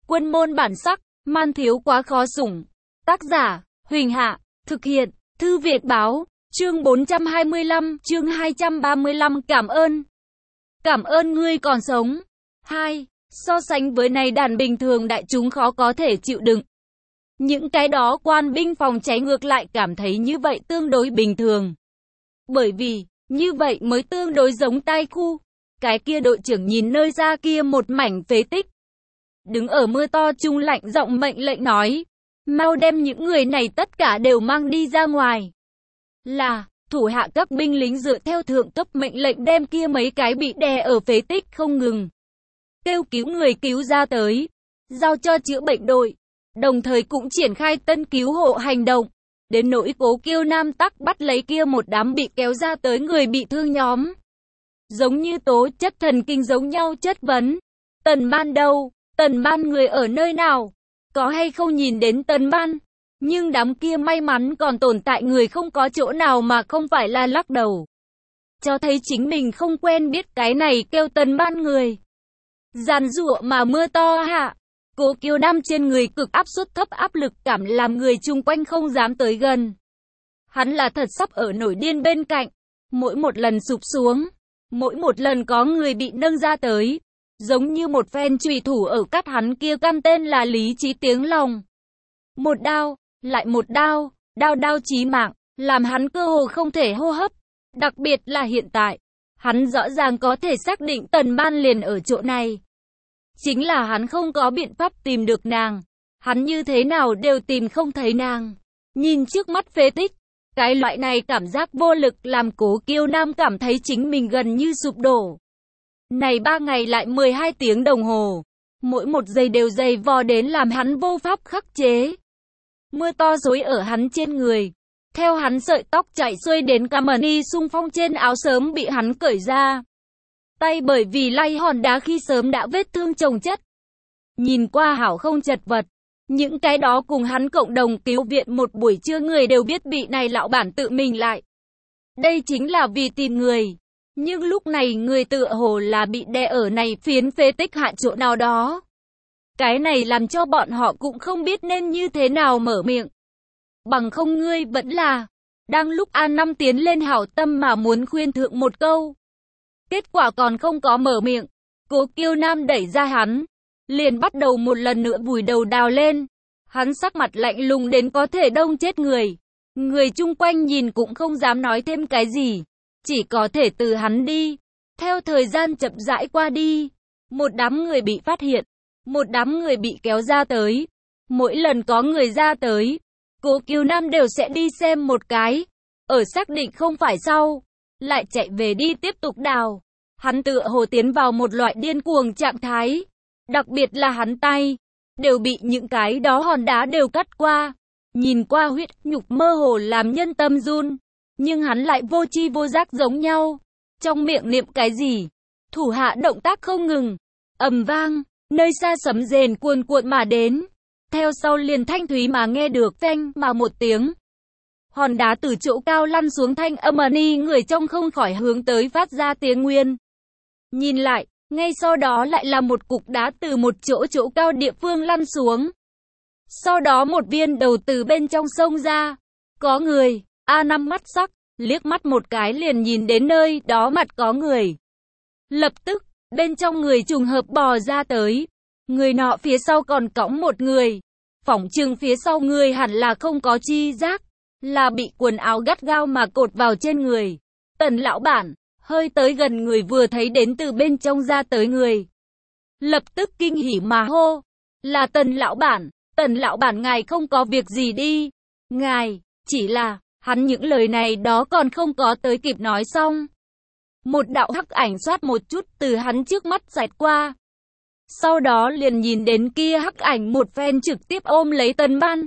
Quân môn bản sắc, man thiếu quá khó sủng. Tác giả, Huỳnh Hạ, thực hiện, Thư Việt Báo, chương 425, chương 235 cảm ơn. Cảm ơn ngươi còn sống. 2. So sánh với này đàn bình thường đại chúng khó có thể chịu đựng. Những cái đó quan binh phòng cháy ngược lại cảm thấy như vậy tương đối bình thường. Bởi vì, như vậy mới tương đối giống tai khu. Cái kia đội trưởng nhìn nơi ra kia một mảnh phế tích. Đứng ở mưa to trung lạnh giọng mệnh lệnh nói. Mau đem những người này tất cả đều mang đi ra ngoài. Là, thủ hạ các binh lính dựa theo thượng cấp mệnh lệnh đem kia mấy cái bị đè ở phế tích không ngừng. Kêu cứu người cứu ra tới. Giao cho chữa bệnh đội. Đồng thời cũng triển khai tân cứu hộ hành động. Đến nỗi Cố Kiêu Nam tắc bắt lấy kia một đám bị kéo ra tới người bị thương nhóm. Giống như tố chất thần kinh giống nhau chất vấn. Tần Ban đâu? Tần Ban người ở nơi nào? Có hay không nhìn đến Tần Ban? Nhưng đám kia may mắn còn tồn tại người không có chỗ nào mà không phải là lắc đầu. Cho thấy chính mình không quen biết cái này kêu Tần Ban người. Giàn giụa mà mưa to hạ. Cố Kiêu Nam trên người cực áp suất thấp áp lực cảm làm người chung quanh không dám tới gần. Hắn là thật sắp ở nổi điên bên cạnh. Mỗi một lần sụp xuống. Mỗi một lần có người bị nâng ra tới. Giống như một phen chùy thủ ở cắt hắn kia căn tên là lý trí tiếng lòng. Một đao, lại một đao, đao chí mạng, làm hắn cơ hồ không thể hô hấp. Đặc biệt là hiện tại, hắn rõ ràng có thể xác định Tần Ban liền ở chỗ này. Chính là hắn không có biện pháp tìm được nàng. Hắn như thế nào đều tìm không thấy nàng. Nhìn trước mắt phế tích, cái loại này cảm giác vô lực làm Cố Kiêu Nam cảm thấy chính mình gần như sụp đổ. Này 3 ngày lại 12 tiếng đồng hồ. Mỗi một giây đều dày vò đến làm hắn vô pháp khắc chế. Mưa to rối ở hắn trên người. Theo hắn sợi tóc chạy xuôi đến cà mờ ni xung phong trên áo sớm bị hắn cởi ra. Tay bởi vì lay hòn đá khi sớm đã vết thương chồng chất. Nhìn qua hảo không chật vật. Những cái đó cùng hắn cộng đồng cứu viện một buổi trưa người đều biết bị này lão bản tự mình lại. Đây chính là vì tìm người. Nhưng lúc này người tựa hồ là bị đè ở này phiến phế tích hạ chỗ nào đó. Cái này làm cho bọn họ cũng không biết nên như thế nào mở miệng. Bằng không ngươi vẫn là. Đang lúc A5 tiến lên hảo tâm mà muốn khuyên thượng một câu. Kết quả còn không có mở miệng. Cố Kiêu Nam đẩy ra hắn. Liền bắt đầu một lần nữa vùi đầu đào lên. Hắn sắc mặt lạnh lùng đến có thể đông chết người. Người chung quanh nhìn cũng không dám nói thêm cái gì. Chỉ có thể từ hắn đi. Theo thời gian chậm rãi qua đi. Một đám người bị phát hiện. Một đám người bị kéo ra tới. Mỗi lần có người ra tới. Cố Kiêu Nam đều sẽ đi xem một cái. Ở xác định không phải sau. Lại chạy về đi tiếp tục đào. Hắn tựa hồ tiến vào một loại điên cuồng trạng thái. Đặc biệt là hắn tay. Đều bị những cái đó hòn đá đều cắt qua. Nhìn qua huyết nhục mơ hồ làm nhân tâm run. Nhưng hắn lại vô tri vô giác giống nhau. Trong miệng niệm cái gì? Thủ hạ động tác không ngừng. Ầm vang. Nơi xa sấm rền cuồn cuộn mà đến. Theo sau liền thanh thúy mà nghe được phanh mà một tiếng. Hòn đá từ chỗ cao lăn xuống thanh âm ni người trong không khỏi hướng tới phát ra tiếng nguyên. Nhìn lại, ngay sau đó lại là một cục đá từ một chỗ cao địa phương lăn xuống. Sau đó một viên đầu từ bên trong sông ra. Có người, A5 mắt sắc, liếc mắt một cái liền nhìn đến nơi đó mặt có người. Lập tức, bên trong người trùng hợp bò ra tới. Người nọ phía sau còn cõng một người. Phỏng chừng phía sau người hẳn là không có chi giác. Là bị quần áo gắt gao mà cột vào trên người. Tần lão bản, hơi tới gần người vừa thấy đến từ bên trong ra tới người. Lập tức kinh hỉ mà hô. Là Tần lão bản ngài không có việc gì đi. Ngài, chỉ là, hắn những lời này đó còn không có tới kịp nói xong. Một đạo hắc ảnh xoát một chút từ hắn trước mắt xẹt qua. Sau đó liền nhìn đến kia hắc ảnh một phen trực tiếp ôm lấy Tần Ban.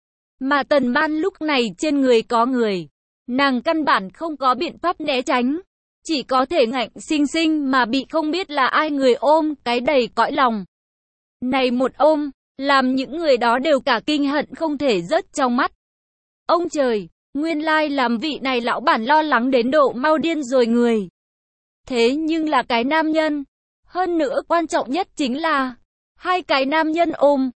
Mà Tần Ban lúc này trên người có người. Nàng căn bản không có biện pháp né tránh. Chỉ có thể ngạnh sinh sinh mà bị không biết là ai người ôm cái đầy cõi lòng. Này một ôm, làm những người đó đều cả kinh hận không thể rớt trong mắt. Ông trời, nguyên lai làm vị này lão bản lo lắng đến độ mau điên rồi người. Thế nhưng là cái nam nhân. Hơn nữa quan trọng nhất chính là Hai cái nam nhân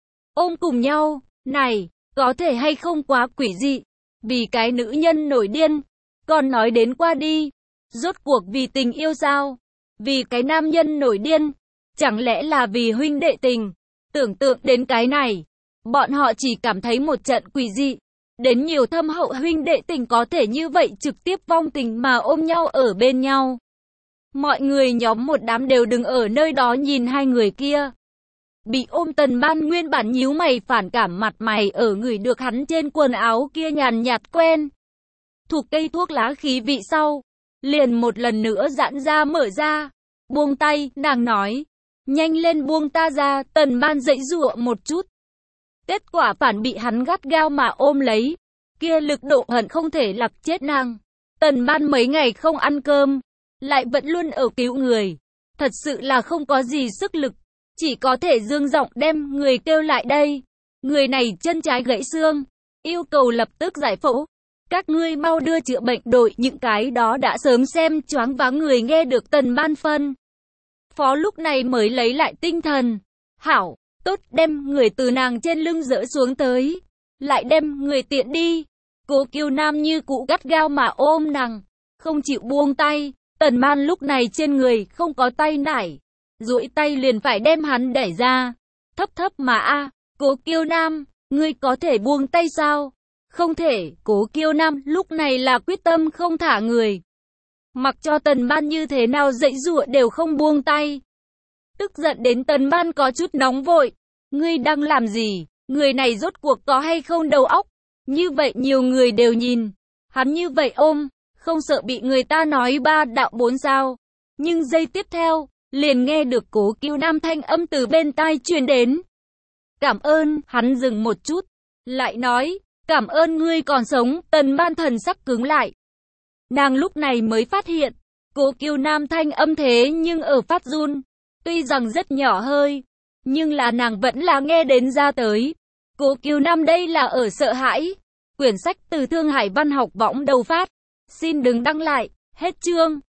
ôm cùng nhau, này, có thể hay không quá quỷ dị, vì cái nữ nhân nổi điên, còn nói đến qua đi, rốt cuộc vì tình yêu sao, vì cái nam nhân nổi điên, chẳng lẽ là vì huynh đệ tình, tưởng tượng đến cái này, bọn họ chỉ cảm thấy một trận quỷ dị, đến nhiều thâm hậu huynh đệ tình có thể như vậy trực tiếp vong tình mà ôm nhau ở bên nhau. Mọi người nhóm một đám đều đứng ở nơi đó nhìn hai người kia. Bị ôm Tần Ban nguyên bản nhíu mày phản cảm mặt mày ở người được hắn trên quần áo kia nhàn nhạt quen. Thuộc cây thuốc lá khí vị sau, liền một lần nữa giãn ra mở ra. Buông tay, nàng nói. Nhanh lên buông ta ra, Tần Ban giãy giụa một chút. Kết quả phản bị hắn gắt gao mà ôm lấy. Kia lực độ hận không thể lặc chết nàng. Tần Ban mấy ngày không ăn cơm, lại vẫn luôn ở cứu người. Thật sự là không có gì sức lực. Chỉ có thể dương giọng đem người kêu lại đây. Người này chân trái gãy xương, yêu cầu lập tức giải phẫu. Các ngươi mau đưa chữa bệnh đội. Những cái đó đã sớm xem choáng váng người nghe được Tần Ban phân phó lúc này mới lấy lại tinh thần. Hảo, tốt, đem người từ nàng trên lưng dỡ xuống tới. Lại đem người tiện đi. Cố Kiều Nam như cũ gắt gao mà ôm nàng, không chịu buông tay. Tần Ban lúc này trên người không có tay nải, duỗi tay liền phải đem hắn đẩy ra. Thấp thấp mà Cố Kiều Nam, ngươi có thể buông tay sao? Không thể. Cố Kiều Nam lúc này là quyết tâm không thả người. Mặc cho Tần Ban như thế nào giãy giụa đều không buông tay. Tức giận đến Tần Ban có chút nóng vội. Ngươi đang làm gì? Người này rốt cuộc có hay không đầu óc? Như vậy nhiều người đều nhìn. Hắn như vậy ôm, không sợ bị người ta nói ba đạo bốn sao. Nhưng giây tiếp theo, liền nghe được Cố Kiều Nam thanh âm từ bên tai truyền đến. Cảm ơn. Hắn dừng một chút, lại nói, cảm ơn ngươi còn sống. Tần Ban thần sắc cứng lại. Nàng lúc này mới phát hiện, Cố Kiều Nam thanh âm thế nhưng ở phát run. Tuy rằng rất nhỏ hơi, nhưng là nàng vẫn là nghe đến ra tới. Cố Kiều Nam đây là ở sợ hãi. Quyển sách từ Thương Hải Văn học võng đầu phát. Xin đừng đăng lại. Hết chương.